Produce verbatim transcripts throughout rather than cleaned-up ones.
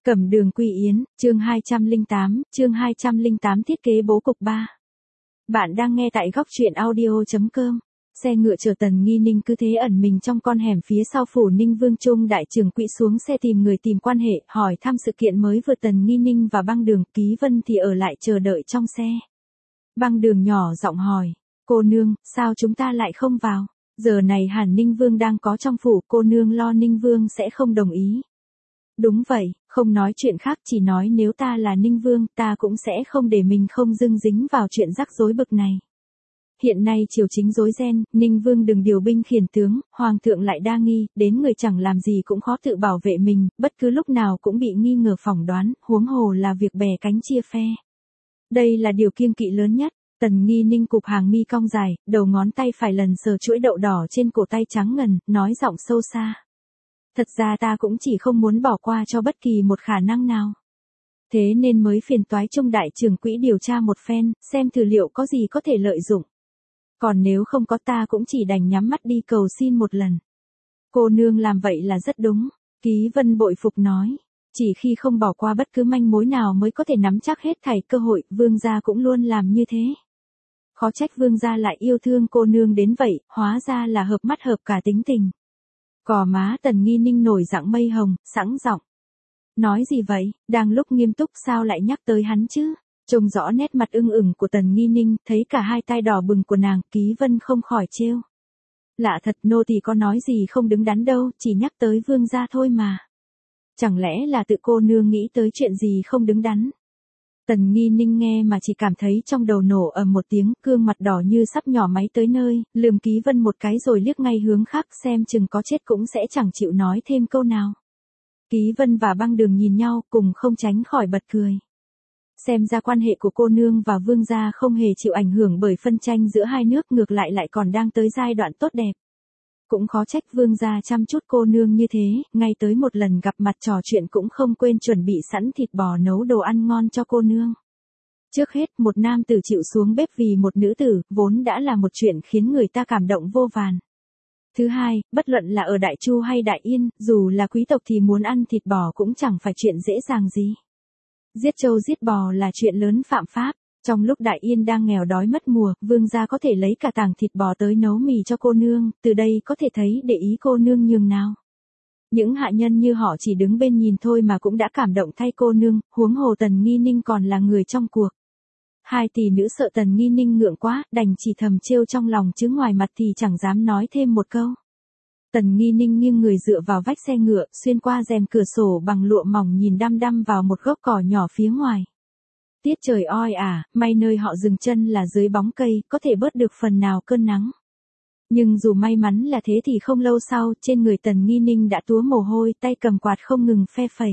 Cẩm Đường Quy Yến, chương hai trăm lẻ tám, chương hai trăm lẻ tám thiết kế bố cục ba. Bạn đang nghe tại góc truyện audio chấm com. Xe ngựa chở Tần Nghi Ninh cứ thế ẩn mình trong con hẻm phía sau phủ Ninh Vương Trung đại trưởng quỹ xuống xe tìm người tìm quan hệ, hỏi thăm sự kiện mới vừa Tần Nghi Ninh và Băng Đường, Ký Vân thì ở lại chờ đợi trong xe. Băng Đường nhỏ giọng hỏi, cô nương, sao chúng ta lại không vào? Giờ này hẳn Ninh Vương đang có trong phủ, cô nương lo Ninh Vương sẽ không đồng ý. Đúng vậy, không nói chuyện khác, chỉ nói nếu ta là Ninh Vương, ta cũng sẽ không để mình không dưng dính vào chuyện rắc rối bực này. Hiện nay triều chính rối ren, Ninh Vương đừng điều binh khiển tướng, hoàng thượng lại đa nghi, đến người chẳng làm gì cũng khó tự bảo vệ mình, bất cứ lúc nào cũng bị nghi ngờ phỏng đoán, huống hồ là việc bè cánh chia phe. Đây là điều kiêng kỵ lớn nhất. Tần Nghi Ninh cụp hàng mi cong dài, đầu ngón tay phải lần sờ chuỗi đậu đỏ trên cổ tay trắng ngần, nói giọng sâu xa. Thật ra ta cũng chỉ không muốn bỏ qua cho bất kỳ một khả năng nào. Thế nên mới phiền toái Trung đại trưởng quỹ điều tra một phen, xem thử liệu có gì có thể lợi dụng. Còn nếu không có ta cũng chỉ đành nhắm mắt đi cầu xin một lần. Cô nương làm vậy là rất đúng, Ký Vân bội phục nói. Chỉ khi không bỏ qua bất cứ manh mối nào mới có thể nắm chắc hết thảy cơ hội, vương gia cũng luôn làm như thế. Khó trách vương gia lại yêu thương cô nương đến vậy, hóa ra là hợp mắt hợp cả tính tình. Cò má Tần Nghi Ninh nổi dạng mây hồng, sẵn giọng. Nói gì vậy, đang lúc nghiêm túc sao lại nhắc tới hắn chứ? Trông rõ nét mặt ưng ửng của Tần Nghi Ninh, thấy cả hai tai đỏ bừng của nàng, Ký Vân không khỏi trêu. Lạ thật, nô tỳ có nói gì không đứng đắn đâu, chỉ nhắc tới vương gia thôi mà. Chẳng lẽ là tự cô nương nghĩ tới chuyện gì không đứng đắn? Tần Nghi Ninh nghe mà chỉ cảm thấy trong đầu nổ ầm một tiếng, gương mặt đỏ như sắp nhỏ máy tới nơi, lườm Ký Vân một cái rồi liếc ngay hướng khác, xem chừng có chết cũng sẽ chẳng chịu nói thêm câu nào. Ký Vân và Băng Đường nhìn nhau, cùng không tránh khỏi bật cười. Xem ra quan hệ của cô nương và vương gia không hề chịu ảnh hưởng bởi phân tranh giữa hai nước, ngược lại lại còn đang tới giai đoạn tốt đẹp. Cũng khó trách vương gia chăm chút cô nương như thế, ngay tới một lần gặp mặt trò chuyện cũng không quên chuẩn bị sẵn thịt bò nấu đồ ăn ngon cho cô nương. Trước hết, một nam tử chịu xuống bếp vì một nữ tử, vốn đã là một chuyện khiến người ta cảm động vô vàn. Thứ hai, bất luận là ở Đại Chu hay Đại Yên, dù là quý tộc thì muốn ăn thịt bò cũng chẳng phải chuyện dễ dàng gì. Giết trâu giết bò là chuyện lớn phạm pháp. Trong lúc Đại Yên đang nghèo đói mất mùa, vương gia có thể lấy cả tảng thịt bò tới nấu mì cho cô nương, từ đây có thể thấy để ý cô nương nhường nào. Những hạ nhân như họ chỉ đứng bên nhìn thôi mà cũng đã cảm động thay cô nương, huống hồ Tần Nghi Ninh còn là người trong cuộc. Hai tỷ nữ sợ Tần Nghi Ninh ngượng quá, đành chỉ thầm trêu trong lòng chứ ngoài mặt thì chẳng dám nói thêm một câu. Tần Nghi Ninh nghiêng người dựa vào vách xe ngựa, xuyên qua rèm cửa sổ bằng lụa mỏng nhìn đăm đăm vào một gốc cỏ nhỏ phía ngoài. Tiết trời oi ả, may nơi họ dừng chân là dưới bóng cây, có thể bớt được phần nào cơn nắng. Nhưng dù may mắn là thế thì không lâu sau, trên người Tần Nghi Ninh đã túa mồ hôi, tay cầm quạt không ngừng phe phẩy.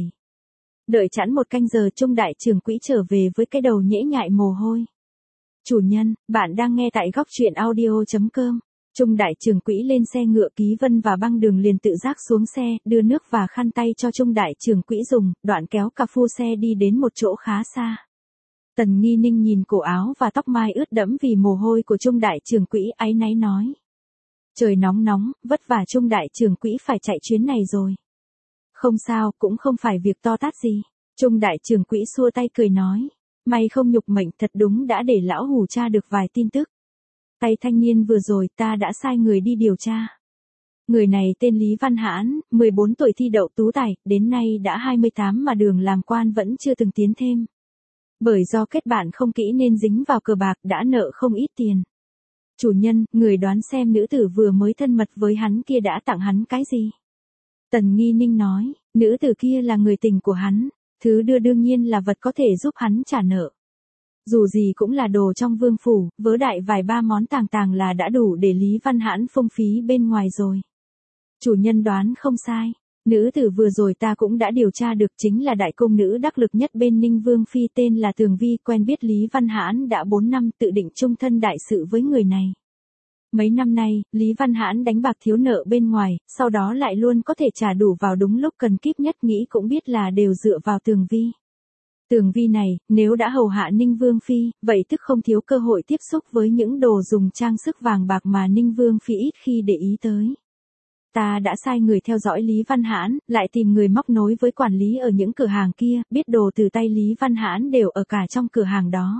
Đợi chẵn một canh giờ, Trung đại trưởng quỹ trở về với cái đầu nhễ nhại mồ hôi. Chủ nhân, bạn đang nghe tại góc truyện audio chấm com. Trung đại trưởng quỹ lên xe ngựa, Ký Vân và Băng Đường liền tự giác xuống xe, đưa nước và khăn tay cho Trung đại trưởng quỹ dùng, đoạn kéo cà phu xe đi đến một chỗ khá xa. Tần Nghi Ninh nhìn cổ áo và tóc mai ướt đẫm vì mồ hôi của Trung đại trưởng quỹ, áy náy nói. Trời nóng nóng, vất vả Trung đại trưởng quỹ phải chạy chuyến này rồi. Không sao, cũng không phải việc to tát gì. Trung đại trưởng quỹ xua tay cười nói. May không nhục mệnh, thật đúng đã để lão hù tra được vài tin tức. Tay thanh niên vừa rồi ta đã sai người đi điều tra. Người này tên Lý Văn Hãn, mười bốn tuổi thi đậu tú tài, đến nay đã hai mươi tám mà đường làm quan vẫn chưa từng tiến thêm. Bởi do kết bạn không kỹ nên dính vào cờ bạc, đã nợ không ít tiền. Chủ nhân, người đoán xem nữ tử vừa mới thân mật với hắn kia đã tặng hắn cái gì? Tần Nghi Ninh nói, nữ tử kia là người tình của hắn, thứ đưa đương nhiên là vật có thể giúp hắn trả nợ. Dù gì cũng là đồ trong vương phủ, vớ đại vài ba món tàng tàng là đã đủ để Lý Văn Hãn phung phí bên ngoài rồi. Chủ nhân đoán không sai. Nữ tử vừa rồi ta cũng đã điều tra được, chính là đại công nữ đắc lực nhất bên Ninh Vương Phi, tên là Tường Vi, quen biết Lý Văn Hãn đã bốn năm, tự định chung thân đại sự với người này. Mấy năm nay, Lý Văn Hãn đánh bạc thiếu nợ bên ngoài, sau đó lại luôn có thể trả đủ vào đúng lúc cần kíp nhất, nghĩ cũng biết là đều dựa vào Tường Vi. Tường Vi này, nếu đã hầu hạ Ninh Vương Phi, vậy tức không thiếu cơ hội tiếp xúc với những đồ dùng trang sức vàng bạc mà Ninh Vương Phi ít khi để ý tới. ta đã sai người theo dõi Lý Văn Hãn, lại tìm người móc nối với quản lý ở những cửa hàng kia, biết đồ từ tay Lý Văn Hãn đều ở cả trong cửa hàng đó.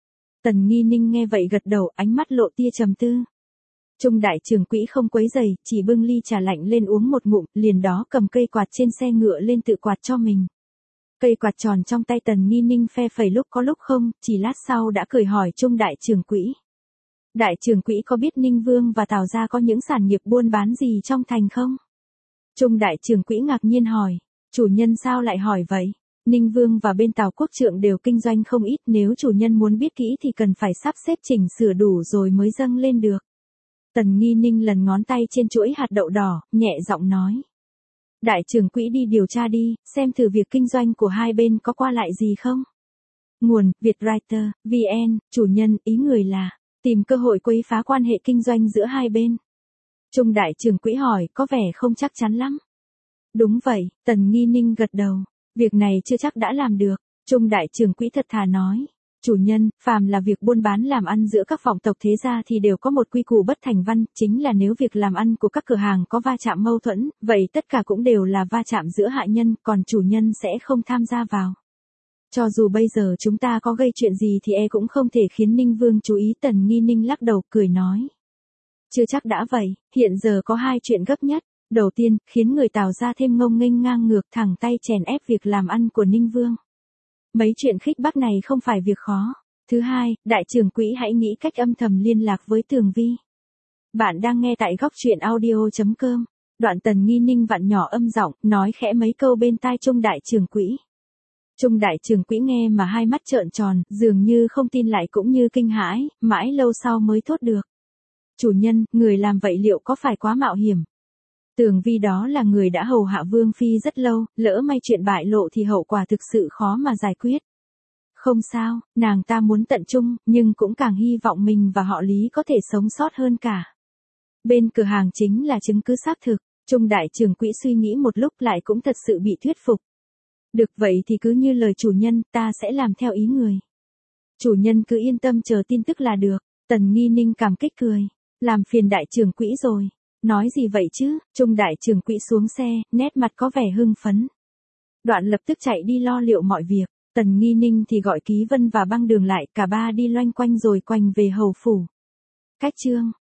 Tần Nghi Ninh nghe vậy gật đầu, ánh mắt lộ tia trầm tư. Trung đại trưởng quỹ không quấy rầy, chỉ bưng ly trà lạnh lên uống một ngụm, liền đó cầm cây quạt trên xe ngựa lên tự quạt cho mình. Cây quạt tròn trong tay Tần Nghi Ninh phe phẩy lúc có lúc không, chỉ lát sau đã cười hỏi Trung đại trưởng quỹ. Đại trưởng quỹ có biết Ninh Vương và Tào gia có những sản nghiệp buôn bán gì trong thành không? Trung đại trưởng quỹ ngạc nhiên hỏi, chủ nhân sao lại hỏi vậy? Ninh Vương và bên Tào Quốc Trượng đều kinh doanh không ít, nếu chủ nhân muốn biết kỹ thì cần phải sắp xếp chỉnh sửa đủ rồi mới dâng lên được. Tần Nghi Ninh lần ngón tay trên chuỗi hạt đậu đỏ, nhẹ giọng nói. Đại trưởng quỹ đi điều tra đi, xem thử việc kinh doanh của hai bên có qua lại gì không? Nguồn, Vietwriter, vê en, chủ nhân, ý người là, tìm cơ hội quấy phá quan hệ kinh doanh giữa hai bên. Trung đại trưởng quỹ hỏi, có vẻ không chắc chắn lắm. Đúng vậy, Tần Nghi Ninh gật đầu, việc này chưa chắc đã làm được. Trung đại trưởng quỹ thật thà nói. Chủ nhân, phàm là việc buôn bán làm ăn giữa các vọng tộc thế gia thì đều có một quy củ bất thành văn, chính là nếu việc làm ăn của các cửa hàng có va chạm mâu thuẫn, vậy tất cả cũng đều là va chạm giữa hạ nhân, còn chủ nhân sẽ không tham gia vào. Cho dù bây giờ chúng ta có gây chuyện gì thì e cũng không thể khiến Ninh Vương chú ý. Tần Nghi Ninh lắc đầu cười nói. Chưa chắc đã vậy, hiện giờ có hai chuyện gấp nhất. Đầu tiên, khiến người Tào gia thêm ngông nghênh ngang ngược thẳng tay chèn ép việc làm ăn của Ninh Vương. Mấy chuyện khích bác này không phải việc khó. Thứ hai, đại trưởng quỹ hãy nghĩ cách âm thầm liên lạc với Tường Vi. Bạn đang nghe tại góc truyện audio chấm com. Đoạn Tần Nghi Ninh vặn nhỏ âm giọng, nói khẽ mấy câu bên tai Trung đại trưởng quỹ. Trung đại trưởng quỹ nghe mà hai mắt trợn tròn, dường như không tin lại cũng như kinh hãi, mãi lâu sau mới thốt được. Chủ nhân, người làm vậy liệu có phải quá mạo hiểm? Tường Vi đó là người đã hầu hạ Vương Phi rất lâu, lỡ may chuyện bại lộ thì hậu quả thực sự khó mà giải quyết. Không sao, nàng ta muốn tận trung, nhưng cũng càng hy vọng mình và họ Lý có thể sống sót hơn cả. Bên cửa hàng chính là chứng cứ xác thực. Trung đại trưởng quỹ suy nghĩ một lúc lại cũng thật sự bị thuyết phục. Được vậy thì cứ như lời chủ nhân, ta sẽ làm theo ý người. Chủ nhân cứ yên tâm chờ tin tức là được. Tần Nghi Ninh cảm kích cười. Làm phiền đại trưởng quỹ rồi. Nói gì vậy chứ? Trung đại trưởng quỹ xuống xe, nét mặt có vẻ hưng phấn. Đoạn lập tức chạy đi lo liệu mọi việc. Tần Nghi Ninh thì gọi Ký Vân và Băng Đường lại, cả ba đi loanh quanh rồi quanh về hầu phủ. Cách chương